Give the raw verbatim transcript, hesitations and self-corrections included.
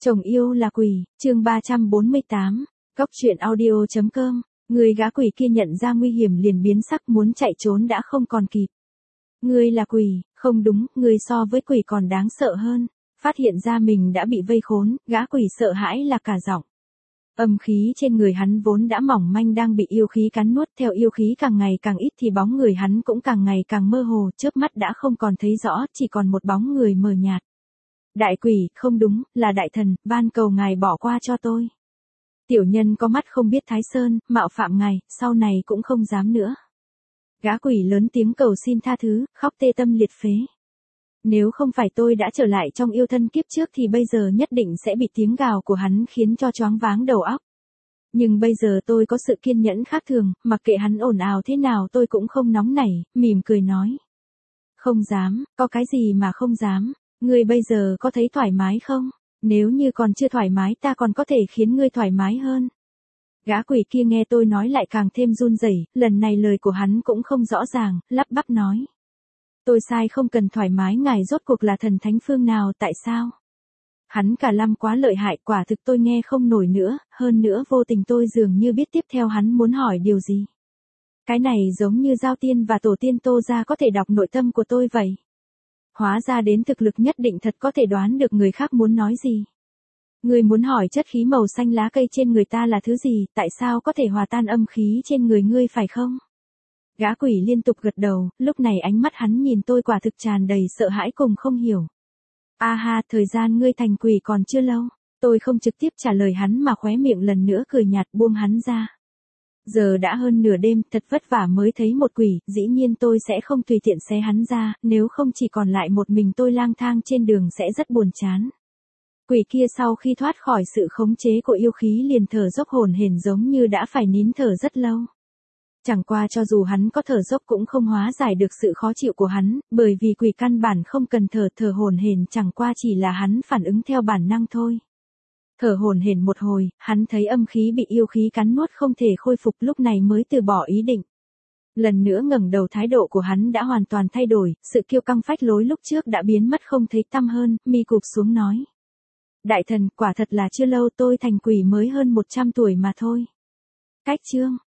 Chồng yêu là quỷ, chương ba trăm bốn mươi tám, Góc truyện audio chấm com. Người gã quỷ kia nhận ra nguy hiểm liền biến sắc, muốn chạy trốn đã không còn kịp. Ngươi là quỷ, không đúng, ngươi so với quỷ còn đáng sợ hơn. Phát hiện ra mình đã bị vây khốn, gã quỷ sợ hãi là cả giọng. Âm khí trên người hắn vốn đã mỏng manh đang bị yêu khí cắn nuốt, theo yêu khí càng ngày càng ít thì bóng người hắn cũng càng ngày càng mơ hồ, chớp mắt đã không còn thấy rõ, chỉ còn một bóng người mờ nhạt. Đại quỷ, không đúng, là đại thần, van cầu ngài bỏ qua cho tôi. Tiểu nhân có mắt không biết Thái Sơn, mạo phạm ngài, sau này cũng không dám nữa. Gã quỷ lớn tiếng cầu xin tha thứ, khóc tê tâm liệt phế. Nếu không phải tôi đã trở lại trong yêu thân kiếp trước thì bây giờ nhất định sẽ bị tiếng gào của hắn khiến cho choáng váng đầu óc. Nhưng bây giờ tôi có sự kiên nhẫn khác thường, mặc kệ hắn ồn ào thế nào tôi cũng không nóng nảy, mỉm cười nói. Không dám, có cái gì mà không dám, ngươi bây giờ có thấy thoải mái không? Nếu như còn chưa thoải mái ta còn có thể khiến ngươi thoải mái hơn. Gã quỷ kia nghe tôi nói lại càng thêm run rẩy, lần này lời của hắn cũng không rõ ràng, lắp bắp nói. Tôi sai không cần thoải mái, ngài rốt cuộc là thần thánh phương nào, tại sao? Hắn cả lăm quá lợi hại, quả thực tôi nghe không nổi nữa, hơn nữa vô tình tôi dường như biết tiếp theo hắn muốn hỏi điều gì. Cái này giống như Giao Tiên và Tổ Tiên Tô Gia có thể đọc nội tâm của tôi vậy. Hóa ra đến thực lực nhất định thật có thể đoán được người khác muốn nói gì. Người muốn hỏi chất khí màu xanh lá cây trên người ta là thứ gì, tại sao có thể hòa tan âm khí trên người ngươi phải không? Gã quỷ liên tục gật đầu, lúc này ánh mắt hắn nhìn tôi quả thực tràn đầy sợ hãi cùng không hiểu. A ha, thời gian ngươi thành quỷ còn chưa lâu. Tôi không trực tiếp trả lời hắn mà khóe miệng lần nữa cười nhạt buông hắn ra. Giờ đã hơn nửa đêm, thật vất vả mới thấy một quỷ, dĩ nhiên tôi sẽ không tùy tiện xé hắn ra, nếu không chỉ còn lại một mình tôi lang thang trên đường sẽ rất buồn chán. Quỷ kia sau khi thoát khỏi sự khống chế của yêu khí liền thở dốc hổn hển giống như đã phải nín thở rất lâu. Chẳng qua cho dù hắn có thở dốc cũng không hóa giải được sự khó chịu của hắn, bởi vì quỷ căn bản không cần thở, thở hổn hển chẳng qua chỉ là hắn phản ứng theo bản năng thôi. Thở hổn hển một hồi, hắn thấy âm khí bị yêu khí cắn nuốt không thể khôi phục, lúc này mới từ bỏ ý định. Lần nữa ngẩng đầu, thái độ của hắn đã hoàn toàn thay đổi, sự kiêu căng phách lối lúc trước đã biến mất không thấy tăm hơn, mi cụp xuống nói. Đại thần, quả thật là chưa lâu tôi thành quỷ mới hơn một trăm tuổi mà thôi. Cách chương.